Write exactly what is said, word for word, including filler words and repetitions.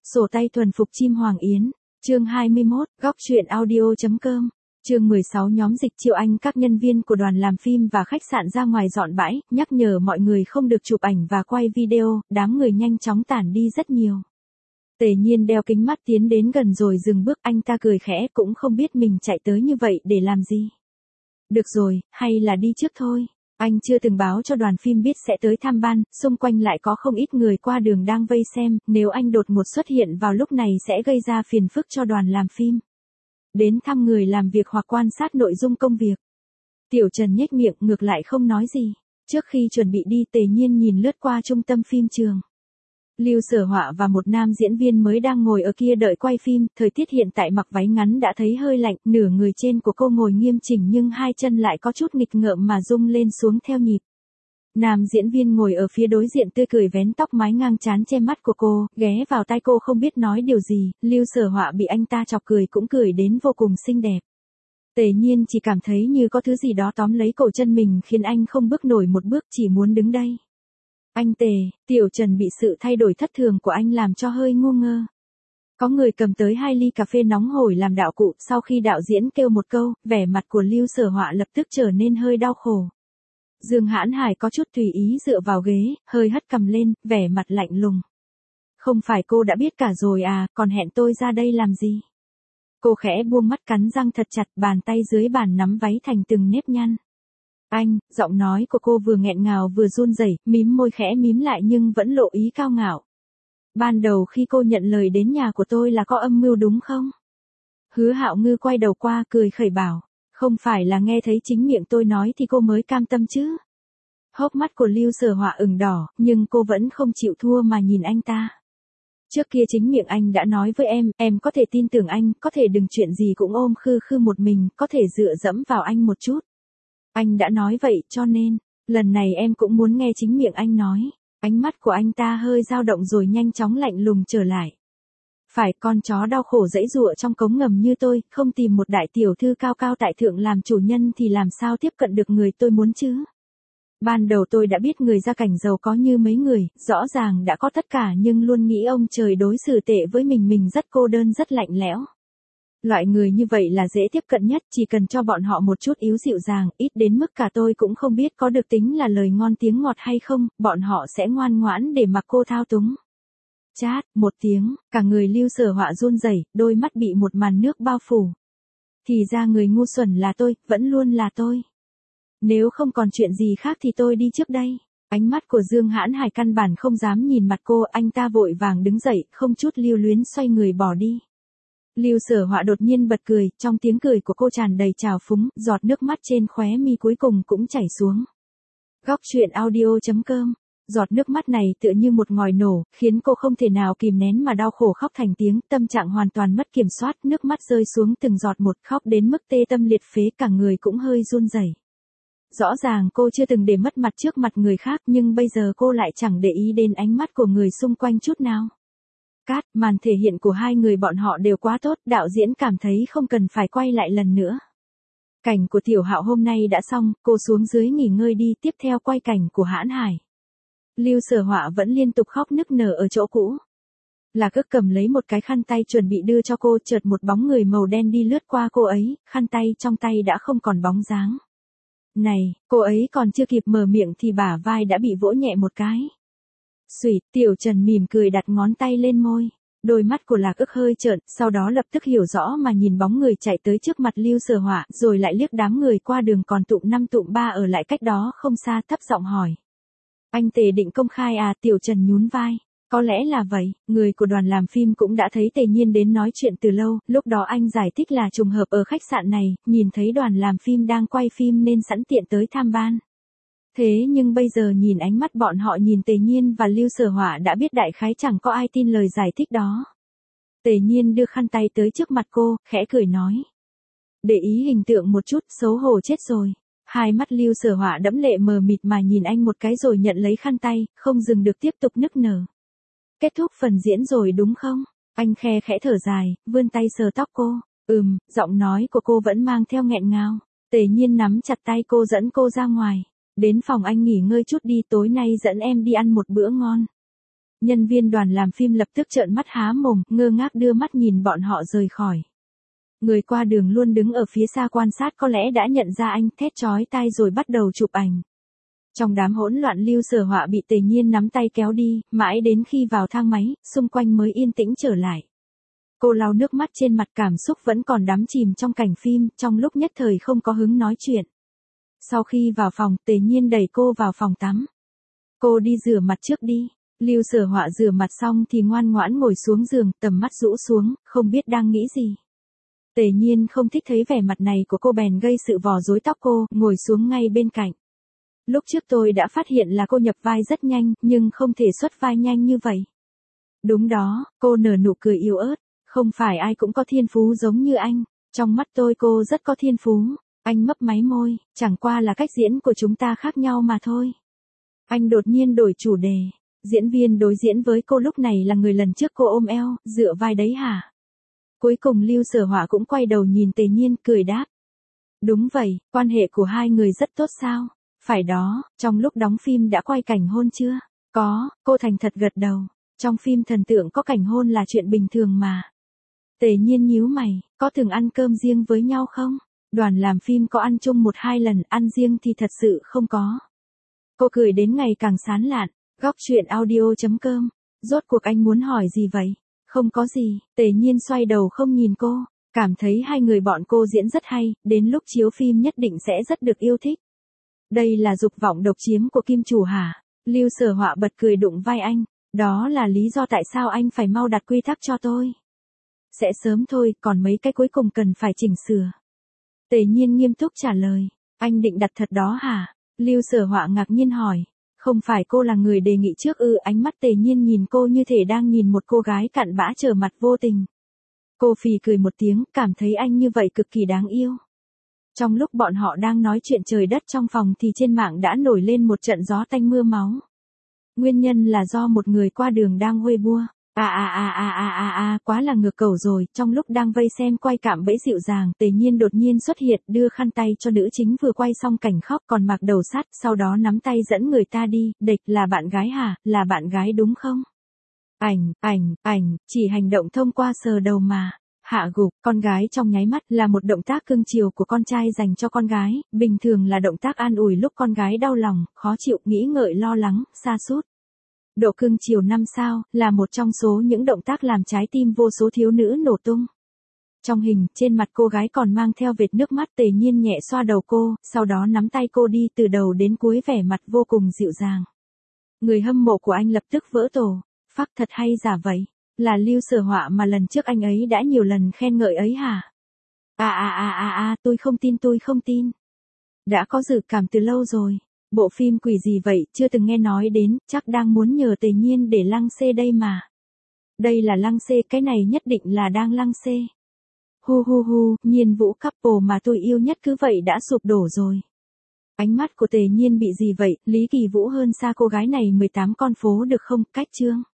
Sổ tay thuần phục chim Hoàng Yến, chương hai mươi mốt, góc truyện audio chấm com. Chương mười sáu. Nhóm dịch Triệu Anh. Các nhân viên của đoàn làm phim và khách sạn ra ngoài dọn bãi, nhắc nhở mọi người không được chụp ảnh và quay video, đám người nhanh chóng tản đi rất nhiều. Tề Nhiên đeo kính mắt tiến đến gần rồi dừng bước, anh ta cười khẽ, cũng không biết mình chạy tới như vậy để làm gì. Được rồi, hay là đi trước thôi. Anh chưa từng báo cho đoàn phim biết sẽ tới tham ban, xung quanh lại có không ít người qua đường đang vây xem, nếu anh đột ngột xuất hiện vào lúc này sẽ gây ra phiền phức cho đoàn làm phim. Đến thăm người làm việc hoặc quan sát nội dung công việc. Tiểu Trần nhếch miệng, ngược lại không nói gì. Trước khi chuẩn bị đi, Tề Nhiên nhìn lướt qua trung tâm phim trường. Lưu Sở Họa và một nam diễn viên mới đang ngồi ở kia đợi quay phim, thời tiết hiện tại mặc váy ngắn đã thấy hơi lạnh, nửa người trên của cô ngồi nghiêm chỉnh nhưng hai chân lại có chút nghịch ngợm mà rung lên xuống theo nhịp. Nam diễn viên ngồi ở phía đối diện tươi cười vén tóc mái ngang trán che mắt của cô, ghé vào tai cô không biết nói điều gì, Lưu Sở Họa bị anh ta chọc cười cũng cười đến vô cùng xinh đẹp. Tề Nhiên chỉ cảm thấy như có thứ gì đó tóm lấy cổ chân mình khiến anh không bước nổi một bước, chỉ muốn đứng đây. Anh Tề, Tiểu Trần bị sự thay đổi thất thường của anh làm cho hơi ngu ngơ. Có người cầm tới hai ly cà phê nóng hổi làm đạo cụ, sau khi đạo diễn kêu một câu, vẻ mặt của Lưu Sở Họa lập tức trở nên hơi đau khổ. Dương Hãn Hải có chút tùy ý dựa vào ghế, hơi hất cằm lên, vẻ mặt lạnh lùng. Không phải cô đã biết cả rồi à, còn hẹn tôi ra đây làm gì? Cô khẽ buông mắt cắn răng thật chặt, bàn tay dưới bàn nắm váy thành từng nếp nhăn. Anh, giọng nói của cô vừa nghẹn ngào vừa run rẩy, mím môi khẽ mím lại nhưng vẫn lộ ý cao ngạo. Ban đầu khi cô nhận lời đến nhà của tôi là có âm mưu đúng không? Hứa Hạo Ngư quay đầu qua cười khẩy bảo, không phải là nghe thấy chính miệng tôi nói thì cô mới cam tâm chứ? Hốc mắt của Lưu Sở Họa ửng đỏ, nhưng cô vẫn không chịu thua mà nhìn anh ta. Trước kia chính miệng anh đã nói với em, em có thể tin tưởng anh, có thể đừng chuyện gì cũng ôm khư khư một mình, có thể dựa dẫm vào anh một chút. Anh đã nói vậy, cho nên, lần này em cũng muốn nghe chính miệng anh nói. Ánh mắt của anh ta hơi dao động rồi nhanh chóng lạnh lùng trở lại. Phải, con chó đau khổ dẫy dụa trong cống ngầm như tôi, không tìm một đại tiểu thư cao cao tại thượng làm chủ nhân thì làm sao tiếp cận được người tôi muốn chứ? Ban đầu tôi đã biết người gia cảnh giàu có như mấy người, rõ ràng đã có tất cả nhưng luôn nghĩ ông trời đối xử tệ với mình mình rất cô đơn rất lạnh lẽo. Loại người như vậy là dễ tiếp cận nhất, chỉ cần cho bọn họ một chút yếu dịu dàng, ít đến mức cả tôi cũng không biết có được tính là lời ngon tiếng ngọt hay không, bọn họ sẽ ngoan ngoãn để mặc cô thao túng. Chát, một tiếng, cả người Lưu Sở Họa run rẩy, đôi mắt bị một màn nước bao phủ. Thì ra người ngu xuẩn là tôi, vẫn luôn là tôi. Nếu không còn chuyện gì khác thì tôi đi trước đây. Ánh mắt của Dương Hãn Hải căn bản không dám nhìn mặt cô, anh ta vội vàng đứng dậy, không chút lưu luyến xoay người bỏ đi. Lưu Sở Họa đột nhiên bật cười, trong tiếng cười của cô tràn đầy trào phúng, giọt nước mắt trên khóe mi cuối cùng cũng chảy xuống. Góc truyện audio chấm com. Giọt nước mắt này tựa như một ngòi nổ, khiến cô không thể nào kìm nén mà đau khổ khóc thành tiếng, tâm trạng hoàn toàn mất kiểm soát, nước mắt rơi xuống từng giọt một, khóc đến mức tê tâm liệt phế, cả người cũng hơi run rẩy. Rõ ràng cô chưa từng để mất mặt trước mặt người khác, nhưng bây giờ cô lại chẳng để ý đến ánh mắt của người xung quanh chút nào. Cát, màn thể hiện của hai người bọn họ đều quá tốt, đạo diễn cảm thấy không cần phải quay lại lần nữa. Cảnh của Tiểu Hạo hôm nay đã xong, cô xuống dưới nghỉ ngơi đi, tiếp theo quay cảnh của Hãn Hải. Lưu Sở Họa vẫn liên tục khóc nức nở ở chỗ cũ. Lạc Ức cầm lấy một cái khăn tay chuẩn bị đưa cho cô, chợt một bóng người màu đen đi lướt qua cô ấy, khăn tay trong tay đã không còn bóng dáng. Này, cô ấy còn chưa kịp mở miệng thì bả vai đã bị vỗ nhẹ một cái. Xùy, Tiểu Trần mỉm cười đặt ngón tay lên môi. Đôi mắt của Lạc Ức hơi trợn, sau đó lập tức hiểu rõ mà nhìn bóng người chạy tới trước mặt Lưu Sở Họa, rồi lại liếc đám người qua đường còn tụm năm tụm ba ở lại cách đó không xa, thấp giọng hỏi. Anh Tề định công khai à? Tiểu Trần nhún vai. Có lẽ là vậy, người của đoàn làm phim cũng đã thấy Tề Nhiên đến nói chuyện từ lâu, lúc đó anh giải thích là trùng hợp ở khách sạn này, nhìn thấy đoàn làm phim đang quay phim nên sẵn tiện tới tham ban. Thế nhưng bây giờ nhìn ánh mắt bọn họ nhìn Tề Nhiên và Lưu Sở Họa đã biết đại khái chẳng có ai tin lời giải thích đó. Tề Nhiên đưa khăn tay tới trước mặt cô, khẽ cười nói. Để ý hình tượng một chút, xấu hổ chết rồi. Hai mắt Lưu Sở Họa đẫm lệ mờ mịt mà nhìn anh một cái rồi nhận lấy khăn tay, không dừng được tiếp tục nức nở. Kết thúc phần diễn rồi đúng không? Anh khe khẽ thở dài, vươn tay sờ tóc cô. Ừm, giọng nói của cô vẫn mang theo nghẹn ngào. Tề Nhiên nắm chặt tay cô dẫn cô ra ngoài. Đến phòng anh nghỉ ngơi chút đi, tối nay dẫn em đi ăn một bữa ngon. Nhân viên đoàn làm phim lập tức trợn mắt há mồm, ngơ ngác đưa mắt nhìn bọn họ rời khỏi. Người qua đường luôn đứng ở phía xa quan sát có lẽ đã nhận ra anh, thét chói tai rồi bắt đầu chụp ảnh. Trong đám hỗn loạn Lưu Sở Họa bị Tề Nhiên nắm tay kéo đi, mãi đến khi vào thang máy, xung quanh mới yên tĩnh trở lại. Cô lau nước mắt trên mặt, cảm xúc vẫn còn đắm chìm trong cảnh phim, trong lúc nhất thời không có hứng nói chuyện. Sau khi vào phòng, Tề Nhiên đẩy cô vào phòng tắm. Cô đi rửa mặt trước đi. Lưu Sở Họa rửa mặt xong thì ngoan ngoãn ngồi xuống giường, tầm mắt rũ xuống, không biết đang nghĩ gì. Tề Nhiên không thích thấy vẻ mặt này của cô bèn gây sự vò rối tóc cô, ngồi xuống ngay bên cạnh. Lúc trước tôi đã phát hiện là cô nhập vai rất nhanh, nhưng không thể xuất vai nhanh như vậy. Đúng đó, cô nở nụ cười yếu ớt, không phải ai cũng có thiên phú giống như anh, trong mắt tôi cô rất có thiên phú. Anh mấp máy môi, chẳng qua là cách diễn của chúng ta khác nhau mà thôi. Anh đột nhiên đổi chủ đề, diễn viên đối diễn với cô lúc này là người lần trước cô ôm eo, dựa vai đấy hả? Cuối cùng Lưu Sở Họa cũng quay đầu nhìn Tề Nhiên, cười đáp. Đúng vậy, quan hệ của hai người rất tốt sao? Phải đó, trong lúc đóng phim đã quay cảnh hôn chưa? Có, cô thành thật gật đầu. Trong phim thần tượng có cảnh hôn là chuyện bình thường mà. Tề Nhiên nhíu mày, có thường ăn cơm riêng với nhau không? Đoàn làm phim có ăn chung một hai lần, ăn riêng thì thật sự không có. Cô cười đến ngày càng sán lạn. Góc truyện audio chấm com. Rốt cuộc anh muốn hỏi gì vậy? Không có gì. Tề Nhiên xoay đầu không nhìn cô, cảm thấy hai người bọn cô diễn rất hay, đến lúc chiếu phim nhất định sẽ rất được yêu thích. Đây là dục vọng độc chiếm của kim chủ hả? Lưu Sở Họa bật cười đụng vai anh. Đó là lý do tại sao anh phải mau đặt quy tắc cho tôi. Sẽ sớm thôi, còn mấy cái cuối cùng cần phải chỉnh sửa. Tề Nhiên nghiêm túc trả lời. Anh định đặt thật đó hả? Lưu Sở Họa ngạc nhiên hỏi. Không phải cô là người đề nghị trước ư? Ánh mắt Tề Nhiên nhìn cô như thể đang nhìn một cô gái cặn bã trở mặt vô tình. Cô phì cười một tiếng, cảm thấy anh như vậy cực kỳ đáng yêu. Trong lúc bọn họ đang nói chuyện trời đất trong phòng thì trên mạng đã nổi lên một trận gió tanh mưa máu. Nguyên nhân là do một người qua đường đang huê bua. À à à à à à à, quá là ngược cầu rồi, trong lúc đang vây xem quay cạm bẫy dịu dàng, Tề Nhiên đột nhiên xuất hiện, đưa khăn tay cho nữ chính vừa quay xong cảnh khóc còn mặc đầu sắt, sau đó nắm tay dẫn người ta đi, địch là bạn gái hả, là bạn gái đúng không? Ảnh, ảnh, ảnh, chỉ hành động thông qua sờ đầu mà. Hạ gục, con gái trong nháy mắt là một động tác cưng chiều của con trai dành cho con gái, bình thường là động tác an ủi lúc con gái đau lòng, khó chịu, nghĩ ngợi lo lắng, sa sút. Độ cưng chiều năm sao, là một trong số những động tác làm trái tim vô số thiếu nữ nổ tung. Trong hình, trên mặt cô gái còn mang theo vệt nước mắt. Tề Nhiên nhẹ xoa đầu cô, sau đó nắm tay cô đi từ đầu đến cuối, vẻ mặt vô cùng dịu dàng. Người hâm mộ của anh lập tức vỡ tổ, phắc thật hay giả vậy, là Lưu Sở Họa mà lần trước anh ấy đã nhiều lần khen ngợi ấy hả? À à à à à, tôi không tin tôi không tin. Đã có dự cảm từ lâu rồi. Bộ phim quỷ gì vậy, chưa từng nghe nói đến, chắc đang muốn nhờ Tề Nhiên để lăng xê đây mà. Đây là lăng xê, cái này nhất định là đang lăng xê. Hu hu hu, Nhiên Vũ couple mà tôi yêu nhất cứ vậy đã sụp đổ rồi. Ánh mắt của Tề Nhiên bị gì vậy, Lý Kỳ Vũ hơn xa cô gái này mười tám con phố được không, cách chương.